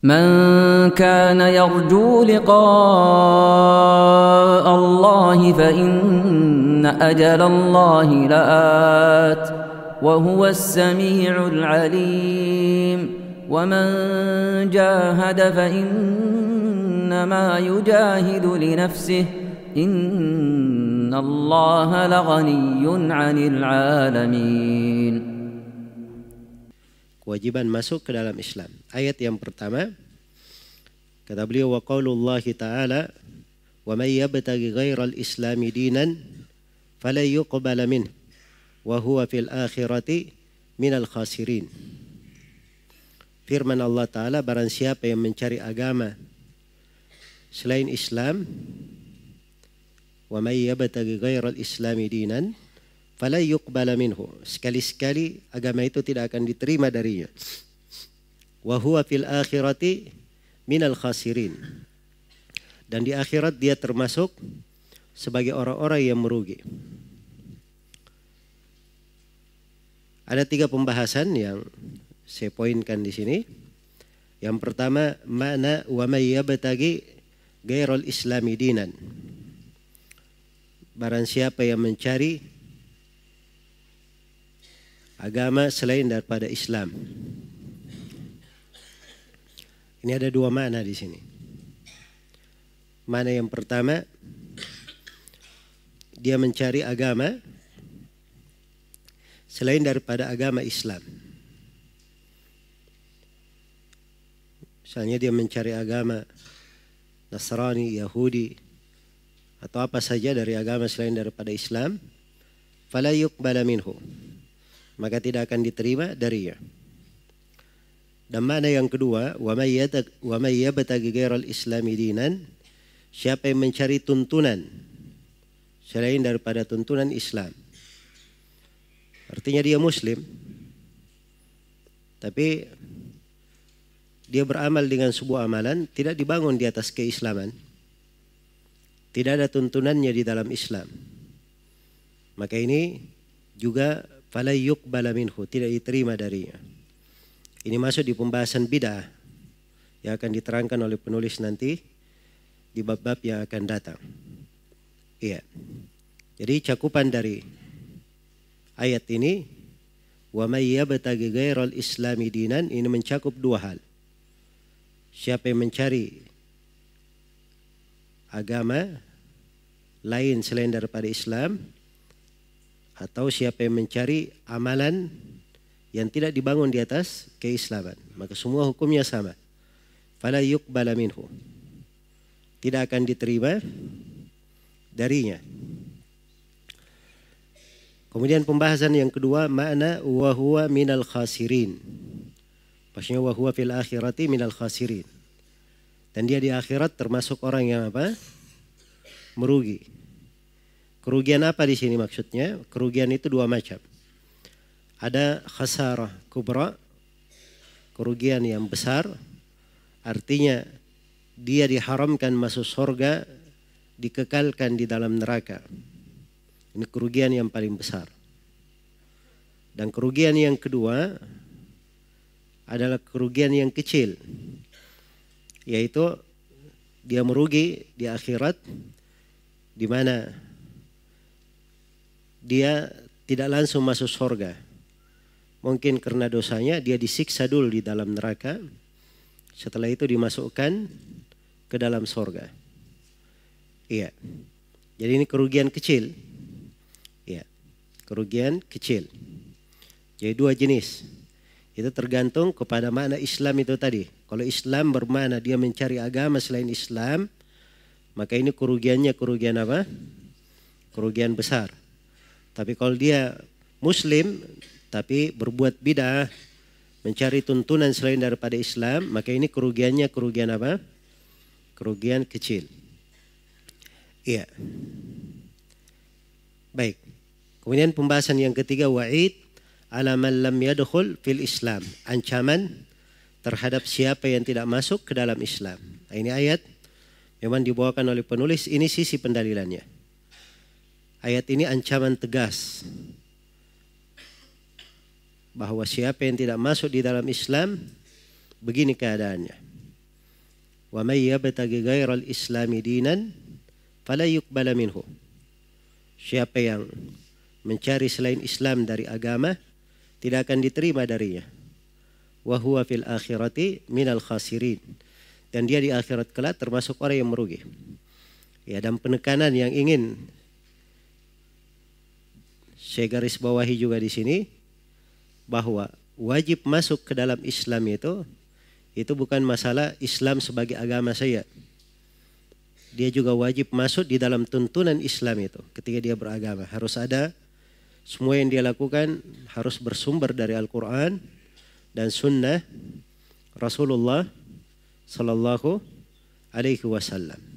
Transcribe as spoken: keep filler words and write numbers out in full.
من كان يرجو لقاء الله فإن أجل الله لآت وهو السميع العليم ومن جاهد فإنما يجاهد لنفسه إن الله لغني عن العالمين. Kewajiban masuk ke dalam Islam. Ayat yang pertama, kata beliau, wa qaulullahi ta'ala wa may yabtaghi ghairal islami dinan fala yuqbala min wa huwa fil akhirati minal khasirin. Firman Allah Ta'ala, barang siapa yang mencari agama selain Islam, wa may yabtaghi ghairal islami dinan fala yuqbala minhu, sekali-sekali agama itu tidak akan diterima darinya. Wa huwa fil akhirati minal khasirin, dan di akhirat dia termasuk sebagai orang-orang yang merugi. Ada tiga pembahasan yang saya poinkan di sini. Yang pertama, makna wa may yabtaghi ghairal islami dinan, barang siapa yang mencari agama selain daripada Islam. Ini ada dua makna di sini. Makna yang pertama, dia mencari agama selain daripada agama Islam. Misalnya dia mencari agama Nasrani, Yahudi, atau apa saja dari agama selain daripada Islam, fala yuqbala minhu, maka tidak akan diterima darinya. Dan makna yang kedua, wa may yabtaghi ghairal islami dinan, siapa yang mencari tuntunan selain daripada tuntunan Islam. Artinya dia muslim, tapi dia beramal dengan sebuah amalan tidak dibangun di atas keislaman, tidak ada tuntunannya di dalam Islam, maka ini juga fala yuqbala minhu, tidak diterima darinya. Ini masuk di pembahasan bid'ah yang akan diterangkan oleh penulis nanti di bab-bab yang akan datang. Iya. Jadi cakupan dari ayat ini, wa may yabtaghi ghairal islami dinan, ini mencakup dua hal. Siapa yang mencari agama lain selain daripada Islam, atau siapa yang mencari amalan yang tidak dibangun di atas keislaman, maka semua hukumnya sama. Fala yuqbala minhu, tidak akan diterima darinya. Kemudian pembahasan yang kedua, makna wa huwa minal khasirin. Maksudnya wa huwa fil akhirati minal khasirin, dan dia di akhirat termasuk orang yang apa? Merugi. Kerugian apa di sini maksudnya? Kerugian itu dua macam. Ada khasarah kubra, kerugian yang besar, artinya dia diharamkan masuk surga, dikekalkan di dalam neraka. Ini kerugian yang paling besar. Dan kerugian yang kedua adalah kerugian yang kecil, yaitu dia merugi di akhirat, di mana dia tidak langsung masuk surga. Mungkin karena dosanya dia disiksa dulu di dalam neraka, setelah itu dimasukkan ke dalam surga. Iya. Jadi ini kerugian kecil. Iya. Kerugian kecil. Jadi dua jenis. Itu tergantung kepada makna Islam itu tadi. Kalau Islam bermakna dia mencari agama selain Islam, maka ini kerugiannya kerugian apa? Kerugian besar. Tapi kalau dia Muslim tapi berbuat bid'ah, mencari tuntunan selain daripada Islam, maka ini kerugiannya kerugian apa? Kerugian kecil. Iya. Baik. Kemudian pembahasan yang ketiga, wa'id ala man lam yadkhul fil Islam. Ancaman terhadap siapa yang tidak masuk ke dalam Islam. Nah, ini ayat memang dibawakan oleh penulis, ini sisi pendalilannya. Ayat ini ancaman tegas bahwa siapa yang tidak masuk di dalam Islam, begini keadaannya. Wa may yabtaghi ghairal islami dinan fala yuqbala minhu. Siapa yang mencari selain Islam dari agama tidak akan diterima darinya. Wa huwa fil akhirati minal khasirin. Dan dia di akhirat kelak termasuk orang yang merugi. Ya, dan penekanan yang ingin saya garis bawahi juga di sini bahwa wajib masuk ke dalam Islam itu itu bukan masalah Islam sebagai agama saya. Dia juga wajib masuk di dalam tuntunan Islam itu. Ketika dia beragama harus ada, semua yang dia lakukan harus bersumber dari Al-Quran dan Sunnah Rasulullah Sallallahu Alaihi Wasallam.